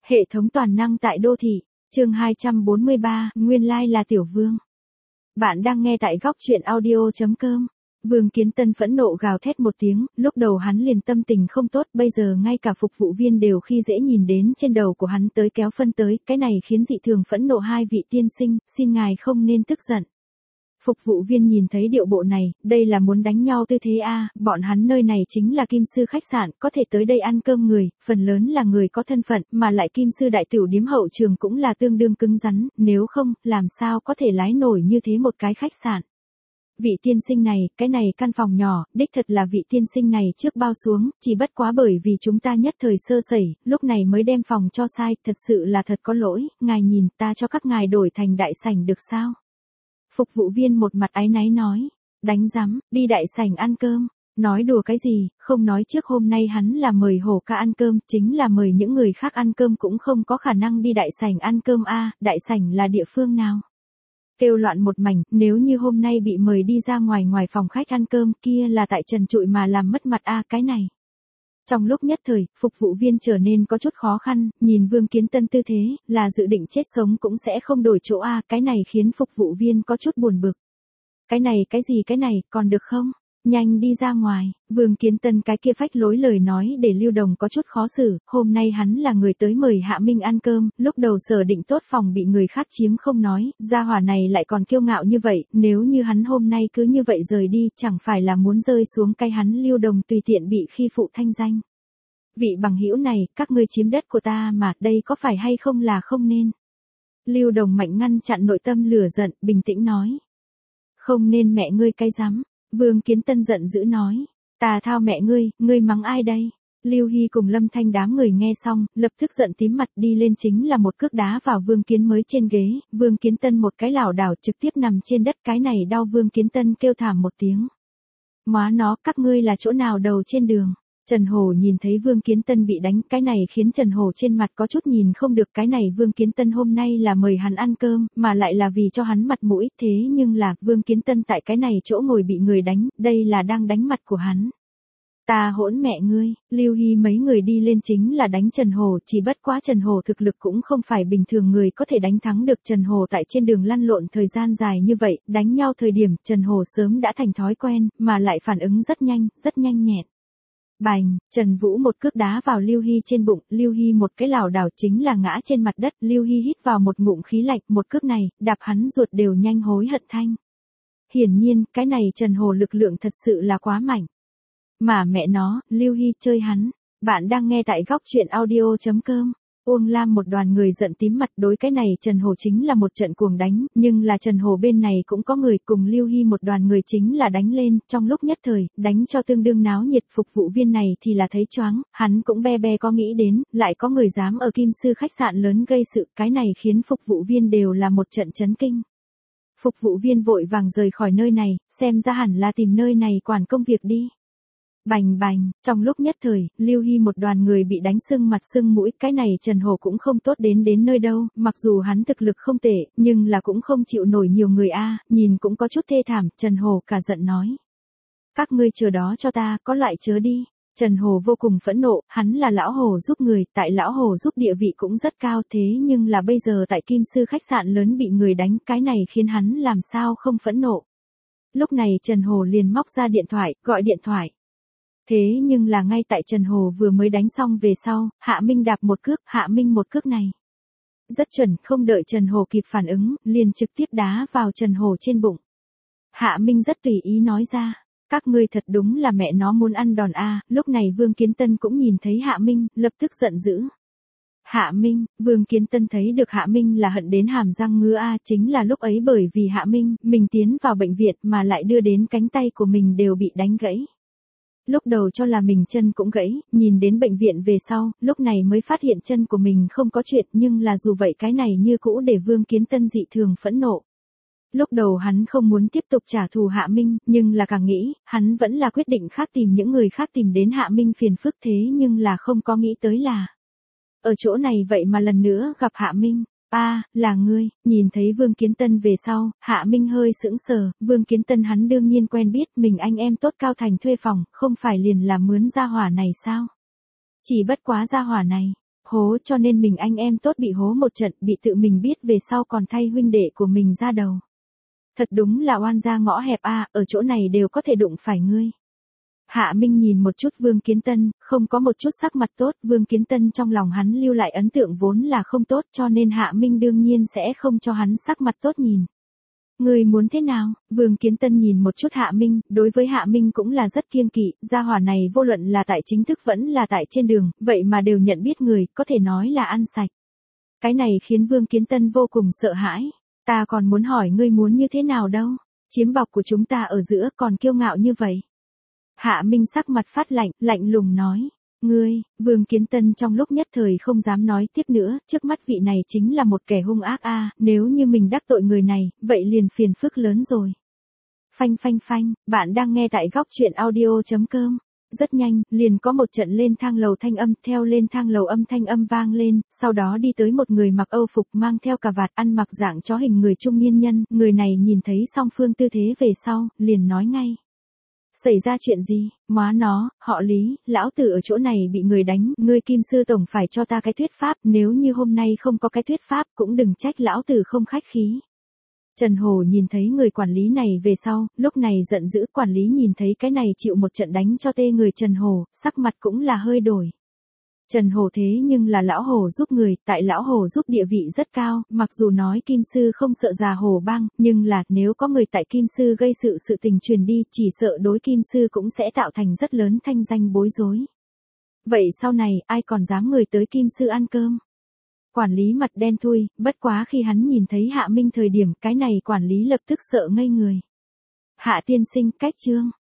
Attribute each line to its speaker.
Speaker 1: Hệ thống toàn năng tại đô thị, chương 243, nguyên lai là Tiểu Vương. Bạn đang nghe tại góc truyện audio.com. Vương Kiến Tân phẫn nộ gào thét một tiếng, lúc đầu hắn liền tâm tình không tốt, bây giờ ngay cả phục vụ viên đều khi dễ nhìn đến trên đầu của hắn tới kéo phân tới, cái này khiến dị thường phẫn nộ. Hai vị tiên sinh, xin ngài không nên tức giận. Phục vụ viên nhìn thấy điệu bộ này, đây là muốn đánh nhau tư thế a, bọn hắn nơi này chính là Kim Sư khách sạn, có thể tới đây ăn cơm người, phần lớn là người có thân phận, mà lại Kim Sư đại tiểu điếm hậu trường cũng là tương đương cứng rắn, nếu không, làm sao có thể lái nổi như thế một cái khách sạn. Vị tiên sinh này, cái này căn phòng nhỏ, đích thật là vị tiên sinh này trước bao xuống, chỉ bất quá bởi vì chúng ta nhất thời sơ sẩy, lúc này mới đem phòng cho sai, thật sự là thật có lỗi, ngài nhìn ta cho các ngài đổi thành đại sảnh được sao? Phục vụ viên một mặt áy náy nói, đánh rắm, đi đại sảnh ăn cơm, nói đùa cái gì, không nói trước hôm nay hắn là mời Hổ ca ăn cơm, chính là mời những người khác ăn cơm cũng không có khả năng đi đại sảnh ăn cơm a, đại sảnh là địa phương nào? Kêu loạn một mảnh, nếu như hôm nay bị mời đi ra ngoài phòng khách ăn cơm kia là tại trần trụi mà làm mất mặt a, cái này. Trong lúc nhất thời, phục vụ viên trở nên có chút khó khăn, nhìn Vương Kiến Tân tư thế, là dự định chết sống cũng sẽ không đổi chỗ a, cái này khiến phục vụ viên có chút buồn bực. Cái này, còn được không? Nhanh đi ra ngoài, Vương Kiến Tân cái kia phách lối lời nói để Lưu Đồng có chút khó xử, hôm nay hắn là người tới mời Hạ Minh ăn cơm, lúc đầu sở định tốt phòng bị người khác chiếm không nói, gia hỏa này lại còn kiêu ngạo như vậy, nếu như hắn hôm nay cứ như vậy rời đi, chẳng phải là muốn rơi xuống cái hắn Lưu Đồng tùy tiện bị khi phụ thanh danh. Vị bằng hữu này, các ngươi chiếm đất của ta mà, đây có phải hay không là không nên. Lưu Đồng mạnh ngăn chặn nội tâm lửa giận, bình tĩnh nói. Không nên mẹ ngươi cái rắm. Vương Kiến Tân giận dữ nói, ta thao mẹ ngươi mắng ai đây? Lưu Hy cùng Lâm Thanh đám người nghe xong, lập tức giận tím mặt đi lên chính là một cước đá vào Vương Kiến mới trên ghế, Vương Kiến Tân một cái lảo đảo trực tiếp nằm trên đất, cái này đau. Vương Kiến Tân kêu thảm một tiếng. Móa nó, các ngươi là chỗ nào đầu trên đường? Trần Hổ nhìn thấy Vương Kiến Tân bị đánh, cái này khiến Trần Hổ trên mặt có chút nhìn không được, cái này Vương Kiến Tân hôm nay là mời hắn ăn cơm, mà lại là vì cho hắn mặt mũi, thế nhưng là Vương Kiến Tân tại cái này chỗ ngồi bị người đánh, đây là đang đánh mặt của hắn. Ta hỗn mẹ ngươi, Lưu Hy mấy người đi lên chính là đánh Trần Hổ, chỉ bất quá Trần Hổ thực lực cũng không phải bình thường người có thể đánh thắng được. Trần Hổ tại trên đường lăn lộn thời gian dài như vậy, đánh nhau thời điểm Trần Hổ sớm đã thành thói quen, mà lại phản ứng rất nhanh nhẹn. Bành, Trần Vũ một cước đá vào Lưu Hy trên bụng, Lưu Hy một cái lảo đảo chính là ngã trên mặt đất, Lưu Hy hít vào một ngụm khí lạnh, một cước này, đạp hắn ruột đều nhanh hối hận thanh. Hiển nhiên, cái này Trần Hổ lực lượng thật sự là quá mạnh. Mà mẹ nó, Lưu Hy chơi hắn. Bạn đang nghe tại góc truyện audio.com. Uông Lam một đoàn người giận tím mặt, đối cái này Trần Hổ chính là một trận cuồng đánh, nhưng là Trần Hổ bên này cũng có người cùng Lưu Hy một đoàn người chính là đánh lên, trong lúc nhất thời, đánh cho tương đương náo nhiệt. Phục vụ viên này thì là thấy choáng, hắn cũng be có nghĩ đến, lại có người dám ở Kim Sư khách sạn lớn gây sự, cái này khiến phục vụ viên đều là một trận chấn kinh. Phục vụ viên vội vàng rời khỏi nơi này, xem ra hẳn là tìm nơi này quản công việc đi. Bành, trong lúc nhất thời, Lưu Hy một đoàn người bị đánh sưng mặt sưng mũi, cái này Trần Hổ cũng không tốt đến nơi đâu, mặc dù hắn thực lực không tệ, nhưng là cũng không chịu nổi nhiều người a, nhìn cũng có chút thê thảm. Trần Hổ cả giận nói. Các ngươi chờ đó cho ta, có loại chớ đi. Trần Hổ vô cùng phẫn nộ, hắn là lão Hổ giúp người, tại lão Hổ giúp địa vị cũng rất cao, thế nhưng là bây giờ tại Kim Sư khách sạn lớn bị người đánh, cái này khiến hắn làm sao không phẫn nộ. Lúc này Trần Hổ liền móc ra điện thoại, gọi điện thoại. Thế nhưng là ngay tại Trần Hổ vừa mới đánh xong về sau, Hạ Minh đạp một cước, Hạ Minh một cước này. Rất chuẩn, không đợi Trần Hổ kịp phản ứng, liền trực tiếp đá vào Trần Hổ trên bụng. Hạ Minh rất tùy ý nói ra, các ngươi thật đúng là mẹ nó muốn ăn đòn a. Lúc này Vương Kiến Tân cũng nhìn thấy Hạ Minh, lập tức giận dữ. Hạ Minh, Vương Kiến Tân thấy được Hạ Minh là hận đến hàm răng ngứa a, chính là lúc ấy bởi vì Hạ Minh, mình tiến vào bệnh viện mà lại đưa đến cánh tay của mình đều bị đánh gãy. Lúc đầu cho là mình chân cũng gãy, nhìn đến bệnh viện về sau, lúc này mới phát hiện chân của mình không có chuyện, nhưng là dù vậy cái này như cũ để Vương Kiến Tân dị thường phẫn nộ. Lúc đầu hắn không muốn tiếp tục trả thù Hạ Minh, nhưng là càng nghĩ, hắn vẫn là quyết định khác tìm những người khác tìm đến Hạ Minh phiền phức, thế nhưng là không có nghĩ tới là ở chỗ này vậy mà lần nữa gặp Hạ Minh. Là ngươi. Nhìn thấy Vương Kiến Tân về sau, Hạ Minh hơi sững sờ. Vương Kiến Tân hắn đương nhiên quen biết, mình anh em tốt Cao Thành thuê phòng, không phải liền là mướn gia hỏa này sao? Chỉ bất quá gia hỏa này, hố cho nên mình anh em tốt bị hố một trận, bị tự mình biết về sau còn thay huynh đệ của mình ra đầu. Thật đúng là oan gia ngõ hẹp a, ở chỗ này đều có thể đụng phải ngươi. Hạ Minh nhìn một chút Vương Kiến Tân, không có một chút sắc mặt tốt, Vương Kiến Tân trong lòng hắn lưu lại ấn tượng vốn là không tốt cho nên Hạ Minh đương nhiên sẽ không cho hắn sắc mặt tốt nhìn. Người muốn thế nào? Vương Kiến Tân nhìn một chút Hạ Minh, đối với Hạ Minh cũng là rất kiêng kỵ, gia hỏa này vô luận là tại chính thức vẫn là tại trên đường, vậy mà đều nhận biết người, có thể nói là ăn sạch. Cái này khiến Vương Kiến Tân vô cùng sợ hãi. Ta còn muốn hỏi ngươi muốn như thế nào đâu? Chiếm bọc của chúng ta ở giữa còn kiêu ngạo như vậy. Hạ Minh sắc mặt phát lạnh, lạnh lùng nói. Ngươi, Vương Kiến Tân trong lúc nhất thời không dám nói tiếp nữa, trước mắt vị này chính là một kẻ hung ác a, nếu như mình đắc tội người này, vậy liền phiền phức lớn rồi. Phanh phanh phanh, bạn đang nghe tại góc truyện audio.com. Rất nhanh, liền có một trận lên thang lầu thanh âm, theo lên thang lầu âm thanh âm vang lên, sau đó đi tới một người mặc Âu phục mang theo cà vạt ăn mặc dạng chó hình người trung niên nhân, người này nhìn thấy song phương tư thế về sau, liền nói ngay. Xảy ra chuyện gì, móa nó, họ Lý, lão tử ở chỗ này bị người đánh, ngươi Kim Sư Tổng phải cho ta cái thuyết pháp, nếu như hôm nay không có cái thuyết pháp cũng đừng trách lão tử không khách khí. Trần Hổ nhìn thấy người quản lý này về sau, lúc này giận dữ, quản lý nhìn thấy cái này chịu một trận đánh cho tê người Trần Hổ, sắc mặt cũng là hơi đổi. Trần Hổ thế nhưng là lão hổ giúp người, tại lão hổ giúp địa vị rất cao, mặc dù nói Kim Sư không sợ già hổ băng, nhưng là nếu có người tại Kim Sư gây sự tình truyền đi, chỉ sợ đối Kim Sư cũng sẽ tạo thành rất lớn thanh danh bối rối. Vậy sau này, ai còn dám người tới Kim Sư ăn cơm? Quản lý mặt đen thui, bất quá khi hắn nhìn thấy Hạ Minh thời điểm, cái này quản lý lập tức sợ ngây người. Hạ tiên sinh, cách chương.